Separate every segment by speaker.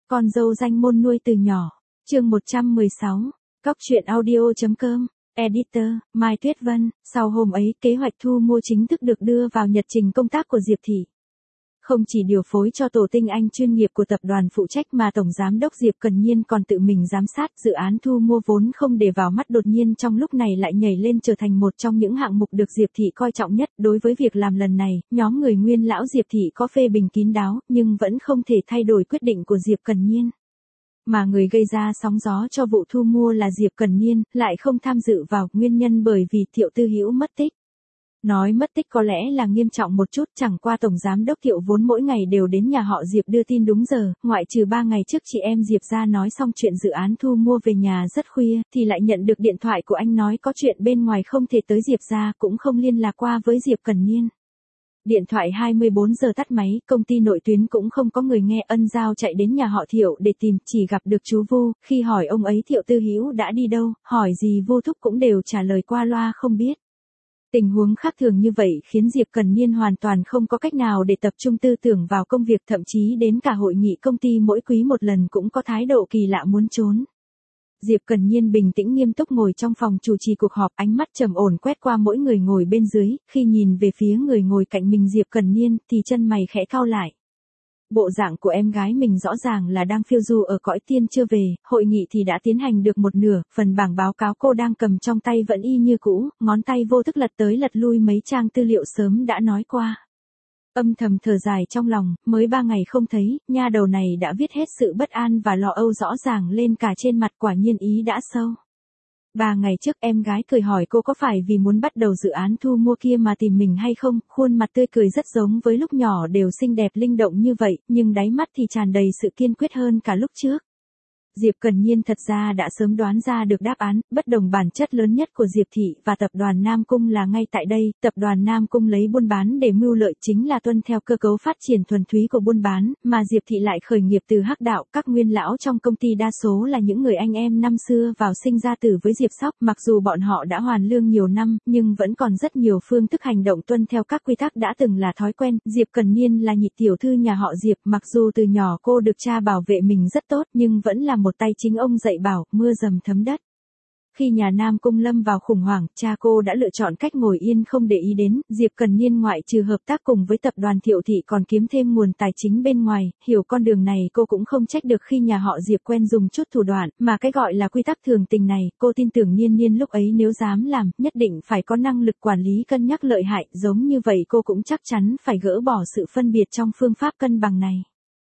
Speaker 1: Con dâu danh môn nuôi từ nhỏ. Chương 116. Cóc truyện audio.com. Editor, Mai Tuyết Vân. Sau hôm ấy, kế hoạch thu mua chính thức được đưa vào nhật trình công tác của Diệp Thị. Không chỉ điều phối cho tổ tinh anh chuyên nghiệp của tập đoàn phụ trách mà Tổng Giám đốc Diệp Cần Nhiên còn tự mình giám sát dự án thu mua vốn không để vào mắt đột nhiên trong lúc này lại nhảy lên trở thành một trong những hạng mục được Diệp Thị coi trọng nhất. Đối với việc làm lần này, nhóm người nguyên lão Diệp Thị có phê bình kín đáo nhưng vẫn không thể thay đổi quyết định của Diệp Cần Nhiên. Mà người gây ra sóng gió cho vụ thu mua là Diệp Cần Nhiên, lại không tham dự vào, nguyên nhân bởi vì Thiệu Tư Hữu mất tích. Nói mất tích có lẽ là nghiêm trọng một chút, chẳng qua Tổng Giám đốc Thiệu vốn mỗi ngày đều đến nhà họ Diệp đưa tin đúng giờ, ngoại trừ 3 ngày trước chị em Diệp ra nói xong chuyện dự án thu mua về nhà rất khuya, thì lại nhận được điện thoại của anh nói có chuyện bên ngoài không thể tới Diệp ra, cũng không liên lạc qua với Diệp Cần Nhiên. Điện thoại 24 giờ tắt máy, công ty nội tuyến cũng không có người nghe. Ân Giao chạy đến nhà họ Thiệu để tìm, chỉ gặp được chú Vu, khi hỏi ông ấy Thiệu Tư Hữu đã đi đâu, hỏi gì Vu thúc cũng đều trả lời qua loa không biết. Tình huống khác thường như vậy khiến Diệp Cần Nhiên hoàn toàn không có cách nào để tập trung tư tưởng vào công việc, thậm chí đến cả hội nghị công ty mỗi quý một lần cũng có thái độ kỳ lạ muốn trốn. Diệp Cần Nhiên bình tĩnh nghiêm túc ngồi trong phòng chủ trì cuộc họp, ánh mắt trầm ổn quét qua mỗi người ngồi bên dưới, khi nhìn về phía người ngồi cạnh mình Diệp Cần Nhiên thì chân mày khẽ cau lại. Bộ dạng của em gái mình rõ ràng là đang phiêu du ở cõi tiên chưa về, hội nghị thì đã tiến hành được một nửa, phần bảng báo cáo cô đang cầm trong tay vẫn y như cũ, ngón tay vô thức lật tới lật lui mấy trang tư liệu sớm đã nói qua. Âm thầm thở dài trong lòng, mới 3 ngày không thấy, nha đầu này đã viết hết sự bất an và lo âu rõ ràng lên cả trên mặt, quả nhiên ý đã sâu. 3 ngày trước em gái cười hỏi cô có phải vì muốn bắt đầu dự án thu mua kia mà tìm mình hay không, khuôn mặt tươi cười rất giống với lúc nhỏ, đều xinh đẹp linh động như vậy, nhưng đáy mắt thì tràn đầy sự kiên quyết hơn cả lúc trước. Diệp Cần Nhiên thật ra đã sớm đoán ra được đáp án, bất đồng bản chất lớn nhất của Diệp Thị và tập đoàn Nam Cung là ngay tại đây, tập đoàn Nam Cung lấy buôn bán để mưu lợi, chính là tuân theo cơ cấu phát triển thuần túy của buôn bán, mà Diệp Thị lại khởi nghiệp từ hắc đạo, các nguyên lão trong công ty đa số là những người anh em năm xưa vào sinh ra tử với Diệp Sóc, mặc dù bọn họ đã hoàn lương nhiều năm, nhưng vẫn còn rất nhiều phương thức hành động tuân theo các quy tắc đã từng là thói quen. Diệp Cần Nhiên là nhị tiểu thư nhà họ Diệp, mặc dù từ nhỏ cô được cha bảo vệ mình rất tốt, nhưng vẫn là một tay chính ông dạy bảo, mưa dầm thấm đất. Khi nhà Nam Cung lâm vào khủng hoảng, cha cô đã lựa chọn cách ngồi yên không để ý đến. Diệp Cần Nhiên ngoại trừ hợp tác cùng với tập đoàn Thiệu Thị còn kiếm thêm nguồn tài chính bên ngoài, hiểu con đường này cô cũng không trách được khi nhà họ Diệp quen dùng chút thủ đoạn, mà cái gọi là quy tắc thường tình này, cô tin tưởng Nhiên Nhiên lúc ấy nếu dám làm, nhất định phải có năng lực quản lý cân nhắc lợi hại, giống như vậy cô cũng chắc chắn phải gỡ bỏ sự phân biệt trong phương pháp cân bằng này.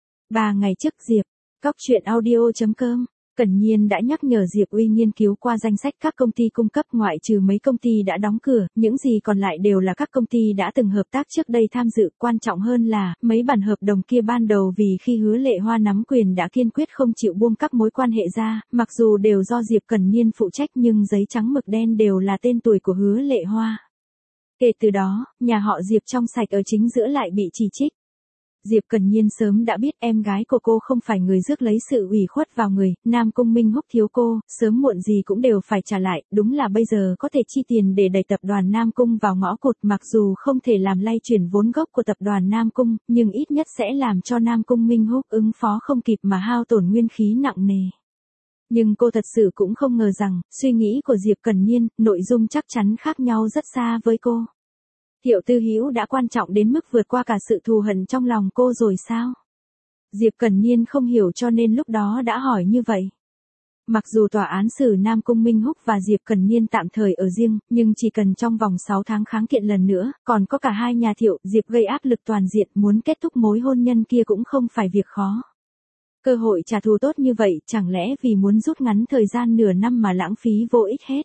Speaker 1: 3 ngày trước Diệp, Cóc truyện audio.com. Cần Nhiên đã nhắc nhở Diệp Uy nghiên cứu qua danh sách các công ty cung cấp, ngoại trừ mấy công ty đã đóng cửa, những gì còn lại đều là các công ty đã từng hợp tác trước đây tham dự, quan trọng hơn là, mấy bản hợp đồng kia ban đầu vì khi Hứa Lệ Hoa nắm quyền đã kiên quyết không chịu buông các mối quan hệ ra, mặc dù đều do Diệp Cần Nhiên phụ trách nhưng giấy trắng mực đen đều là tên tuổi của Hứa Lệ Hoa. Kể từ đó, nhà họ Diệp trong sạch ở chính giữa lại bị chỉ trích. Diệp Cần Nhiên sớm đã biết em gái của cô không phải người rước lấy sự ủy khuất vào người, Nam Cung Minh Húc thiếu cô, sớm muộn gì cũng đều phải trả lại, đúng là bây giờ có thể chi tiền để đẩy tập đoàn Nam Cung vào ngõ cụt, mặc dù không thể làm lay chuyển vốn gốc của tập đoàn Nam Cung, nhưng ít nhất sẽ làm cho Nam Cung Minh Húc ứng phó không kịp mà hao tổn nguyên khí nặng nề. Nhưng cô thật sự cũng không ngờ rằng, suy nghĩ của Diệp Cần Nhiên, nội dung chắc chắn khác nhau rất xa với cô. Thiệu Tư Hữu đã quan trọng đến mức vượt qua cả sự thù hận trong lòng cô rồi sao? Diệp Cần Nhiên không hiểu cho nên lúc đó đã hỏi như vậy. Mặc dù tòa án xử Nam Cung Minh Húc và Diệp Cần Nhiên tạm thời ở riêng, nhưng chỉ cần trong vòng 6 tháng kháng kiện lần nữa, còn có cả hai nhà Thiệu, Diệp gây áp lực toàn diện, muốn kết thúc mối hôn nhân kia cũng không phải việc khó. Cơ hội trả thù tốt như vậy, chẳng lẽ vì muốn rút ngắn thời gian nửa năm mà lãng phí vô ích hết?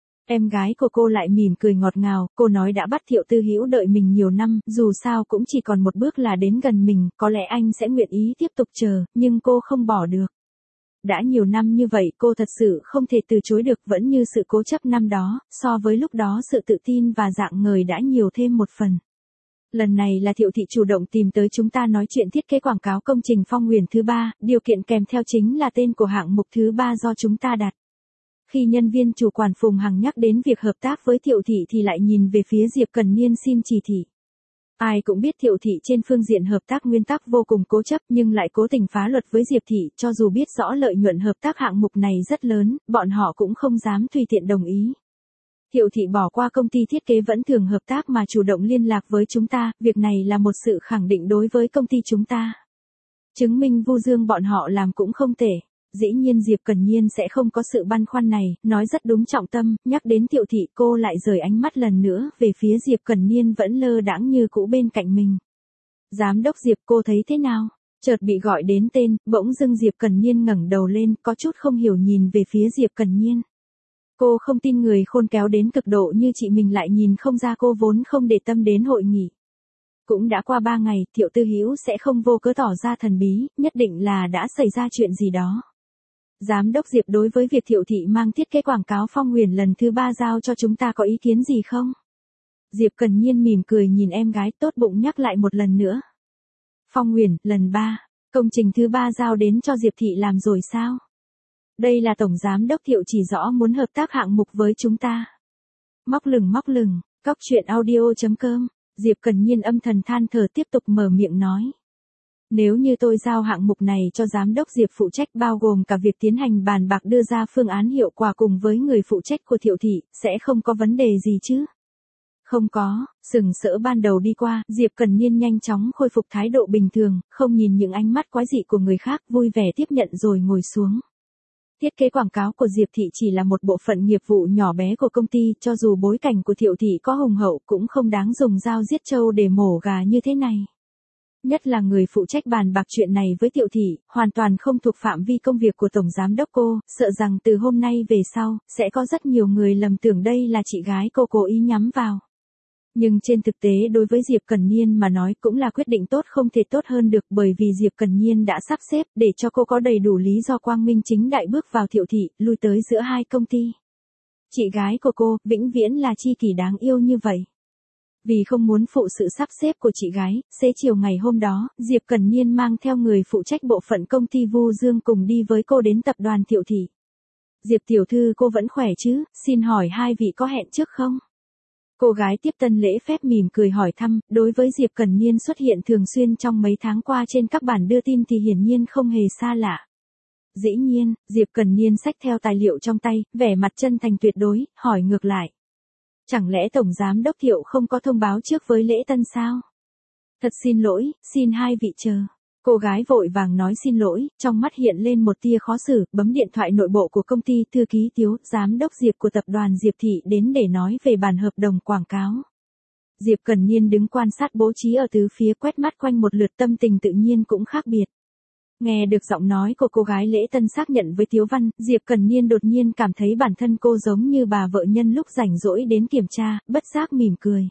Speaker 1: Em gái của cô lại mỉm cười ngọt ngào, cô nói đã bắt Thiệu Tư Hữu đợi mình nhiều năm, dù sao cũng chỉ còn một bước là đến gần mình, có lẽ anh sẽ nguyện ý tiếp tục chờ, nhưng cô không bỏ được. Đã nhiều năm như vậy cô thật sự không thể từ chối được, vẫn như sự cố chấp năm đó, so với lúc đó sự tự tin và dạng ngời đã nhiều thêm một phần. Lần này là Thiệu Thị chủ động tìm tới chúng ta nói chuyện thiết kế quảng cáo công trình Phong Huyền thứ 3, điều kiện kèm theo chính là tên của hạng mục thứ 3 do chúng ta đặt. Khi nhân viên chủ quản Phùng Hằng nhắc đến việc hợp tác với Thiệu Thị thì lại nhìn về phía Diệp Cần Nhiên xin chỉ thị. Ai cũng biết Thiệu Thị trên phương diện hợp tác nguyên tắc vô cùng cố chấp nhưng lại cố tình phá luật với Diệp Thị, cho dù biết rõ lợi nhuận hợp tác hạng mục này rất lớn, bọn họ cũng không dám tùy tiện đồng ý. Thiệu Thị bỏ qua công ty thiết kế vẫn thường hợp tác mà chủ động liên lạc với chúng ta, việc này là một sự khẳng định đối với công ty chúng ta. Chứng minh Vu Dương bọn họ làm cũng không tệ. Dĩ nhiên Diệp Cần Nhiên sẽ không có sự băn khoăn này, nói rất đúng trọng tâm, nhắc đến Thiệu Thị cô lại rời ánh mắt lần nữa về phía Diệp Cần Nhiên vẫn lơ đãng như cũ bên cạnh mình. Giám đốc Diệp cô thấy thế nào? Chợt bị gọi đến tên, bỗng dưng Diệp Cần Nhiên ngẩng đầu lên, có chút không hiểu nhìn về phía Diệp Cần Nhiên. Cô không tin người khôn khéo đến cực độ như chị mình lại nhìn không ra cô vốn không để tâm đến hội nghị. Cũng đã qua 3 ngày, Thiệu Tư Hữu sẽ không vô cớ tỏ ra thần bí, nhất định là đã xảy ra chuyện gì đó. Giám đốc Diệp đối với việc Thiệu Thị mang thiết kế quảng cáo Phong Huyền lần thứ 3 giao cho chúng ta có ý kiến gì không? Diệp Cần Nhiên mỉm cười nhìn em gái tốt bụng nhắc lại một lần nữa. Phong Huyền, lần 3, công trình thứ 3 giao đến cho Diệp Thị làm rồi sao? Đây là Tổng Giám đốc Thiệu chỉ rõ muốn hợp tác hạng mục với chúng ta. Móc lừng, cóc truyện audio.com, Diệp Cần Nhiên âm thầm than thở tiếp tục mở miệng nói. Nếu như tôi giao hạng mục này cho Giám đốc Diệp phụ trách bao gồm cả việc tiến hành bàn bạc đưa ra phương án hiệu quả cùng với người phụ trách của Thiệu Thị, sẽ không có vấn đề gì chứ? Không có, sừng sỡ ban đầu đi qua, Diệp Cần Nhiên nhanh chóng khôi phục thái độ bình thường, không nhìn những ánh mắt quái dị của người khác, vui vẻ tiếp nhận rồi ngồi xuống. Thiết kế quảng cáo của Diệp Thị chỉ là một bộ phận nghiệp vụ nhỏ bé của công ty, cho dù bối cảnh của Thiệu Thị có hùng hậu cũng không đáng dùng dao giết trâu để mổ gà như thế này. Nhất là người phụ trách bàn bạc chuyện này với Thiệu Thị, hoàn toàn không thuộc phạm vi công việc của Tổng Giám đốc cô, sợ rằng từ hôm nay về sau, sẽ có rất nhiều người lầm tưởng đây là chị gái cô cố ý nhắm vào. Nhưng trên thực tế đối với Diệp Cần Nhiên mà nói cũng là quyết định tốt không thể tốt hơn được bởi vì Diệp Cần Nhiên đã sắp xếp để cho cô có đầy đủ lý do quang minh chính đại bước vào Thiệu Thị, lui tới giữa hai công ty. Chị gái của cô, vĩnh viễn là tri kỷ đáng yêu như vậy. Vì không muốn phụ sự sắp xếp của chị gái, xế chiều ngày hôm đó, Diệp Cần Nhiên mang theo người phụ trách bộ phận công ty Vu Dương cùng đi với cô đến tập đoàn Thiệu Thị. Diệp tiểu thư cô vẫn khỏe chứ, xin hỏi hai vị có hẹn trước không? Cô gái tiếp tân lễ phép mỉm cười hỏi thăm, đối với Diệp Cần Nhiên xuất hiện thường xuyên trong mấy tháng qua trên các bản đưa tin thì hiển nhiên không hề xa lạ. Dĩ nhiên, Diệp Cần Nhiên xách theo tài liệu trong tay, vẻ mặt chân thành tuyệt đối, hỏi ngược lại. Chẳng lẽ Tổng Giám đốc Thiệu không có thông báo trước với lễ tân sao? Thật xin lỗi, xin hai vị chờ. Cô gái vội vàng nói xin lỗi, trong mắt hiện lên một tia khó xử, bấm điện thoại nội bộ của công ty thư ký Tiếu, Giám đốc Diệp của tập đoàn Diệp Thị đến để nói về bản hợp đồng quảng cáo. Diệp Cần Nhiên đứng quan sát bố trí ở tứ phía quét mắt quanh một lượt tâm tình tự nhiên cũng khác biệt. Nghe được giọng nói của cô gái lễ tân xác nhận với Tiếu Văn, Diệp Cần Nhiên đột nhiên cảm thấy bản thân cô giống như bà vợ nhân lúc rảnh rỗi đến kiểm tra, bất giác mỉm cười.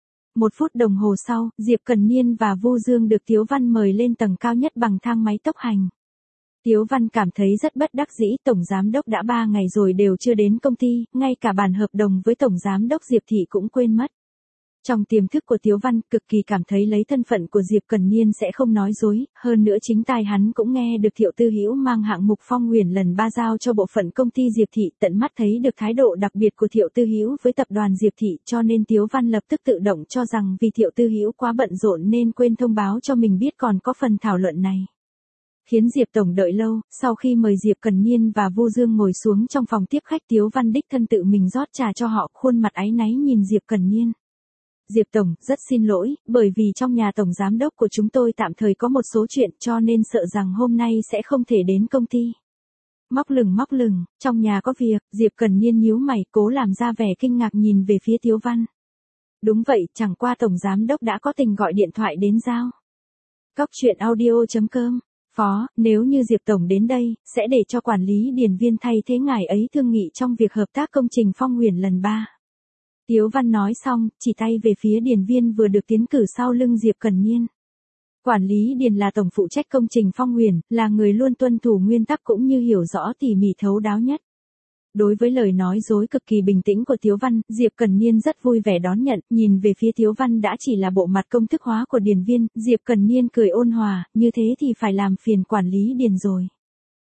Speaker 1: 1 phút đồng hồ sau, Diệp Cần Nhiên và Vu Dương được Tiếu Văn mời lên tầng cao nhất bằng thang máy tốc hành. Tiếu Văn cảm thấy rất bất đắc dĩ, Tổng Giám đốc đã 3 ngày rồi đều chưa đến công ty, ngay cả bản hợp đồng với Tổng Giám đốc Diệp Thị cũng quên mất. Trong tiềm thức của Tiếu Văn, cực kỳ cảm thấy lấy thân phận của Diệp Cần Nhiên sẽ không nói dối, hơn nữa chính tai hắn cũng nghe được Thiệu Tư Hữu mang hạng mục Phong Huyền lần 3 giao cho bộ phận công ty Diệp Thị, tận mắt thấy được thái độ đặc biệt của Thiệu Tư Hữu với tập đoàn Diệp Thị, cho nên Tiếu Văn lập tức tự động cho rằng vì Thiệu Tư Hữu quá bận rộn nên quên thông báo cho mình biết còn có phần thảo luận này. Khiến Diệp Tổng đợi lâu, sau khi mời Diệp Cần Nhiên và Vu Dương ngồi xuống trong phòng tiếp khách, Tiếu Văn đích thân tự mình rót trà cho họ, khuôn mặt áy náy nhìn Diệp Cần Nhiên. Diệp Tổng, rất xin lỗi, bởi vì trong nhà Tổng Giám đốc của chúng tôi tạm thời có một số chuyện cho nên sợ rằng hôm nay sẽ không thể đến công ty. Móc lừng, trong nhà có việc, Diệp Cần Nhiên nhíu mày, cố làm ra vẻ kinh ngạc nhìn về phía Tiếu Văn. Đúng vậy, chẳng qua Tổng Giám đốc đã có tình gọi điện thoại đến giao. Cóc truyện audio.com, Phó, nếu như Diệp Tổng đến đây, sẽ để cho quản lý điền viên thay thế ngài ấy thương nghị trong việc hợp tác công trình Phong Huyền lần 3. Tiếu Văn nói xong, chỉ tay về phía điền viên vừa được tiến cử sau lưng Diệp Cần Nhiên. Quản lý điền là tổng phụ trách công trình Phong Huyền, là người luôn tuân thủ nguyên tắc cũng như hiểu rõ tỉ mỉ thấu đáo nhất. Đối với lời nói dối cực kỳ bình tĩnh của Tiếu Văn, Diệp Cần Nhiên rất vui vẻ đón nhận, nhìn về phía Tiếu Văn đã chỉ là bộ mặt công thức hóa của điền viên, Diệp Cần Nhiên cười ôn hòa, như thế thì phải làm phiền quản lý điền rồi.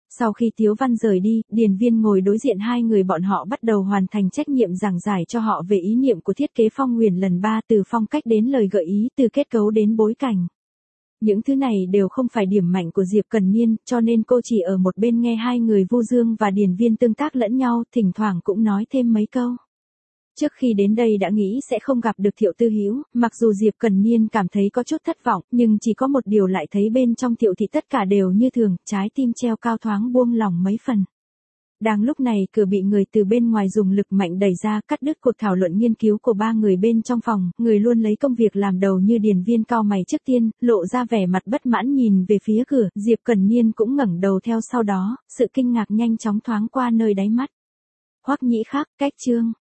Speaker 1: Sau khi Tiếu Văn rời đi, Điền Viên ngồi đối diện hai người bọn họ bắt đầu hoàn thành trách nhiệm giảng giải cho họ về ý niệm của thiết kế Phong Huyền lần 3 từ phong cách đến lời gợi ý, từ kết cấu đến bối cảnh. Những thứ này đều không phải điểm mạnh của Diệp Cần Niên, cho nên cô chỉ ở một bên nghe hai người Vu Dương và Điền Viên tương tác lẫn nhau, thỉnh thoảng cũng nói thêm mấy câu. Trước khi đến đây đã nghĩ sẽ không gặp được Thiệu Tư Hữu, mặc dù Diệp Cần Niên cảm thấy có chút thất vọng, nhưng chỉ có một điều lại thấy bên trong Thiệu thị tất cả đều như thường, trái tim treo cao thoáng buông lỏng mấy phần. Đang lúc này cửa bị người từ bên ngoài dùng lực mạnh đẩy ra, cắt đứt cuộc thảo luận nghiên cứu của ba người bên trong phòng, người luôn lấy công việc làm đầu như Điền Viên cau mày trước tiên, lộ ra vẻ mặt bất mãn nhìn về phía cửa, Diệp Cần Niên cũng ngẩng đầu theo sau đó, sự kinh ngạc nhanh chóng thoáng qua nơi đáy mắt. Hoắc Nhĩ Khắc, cách chương.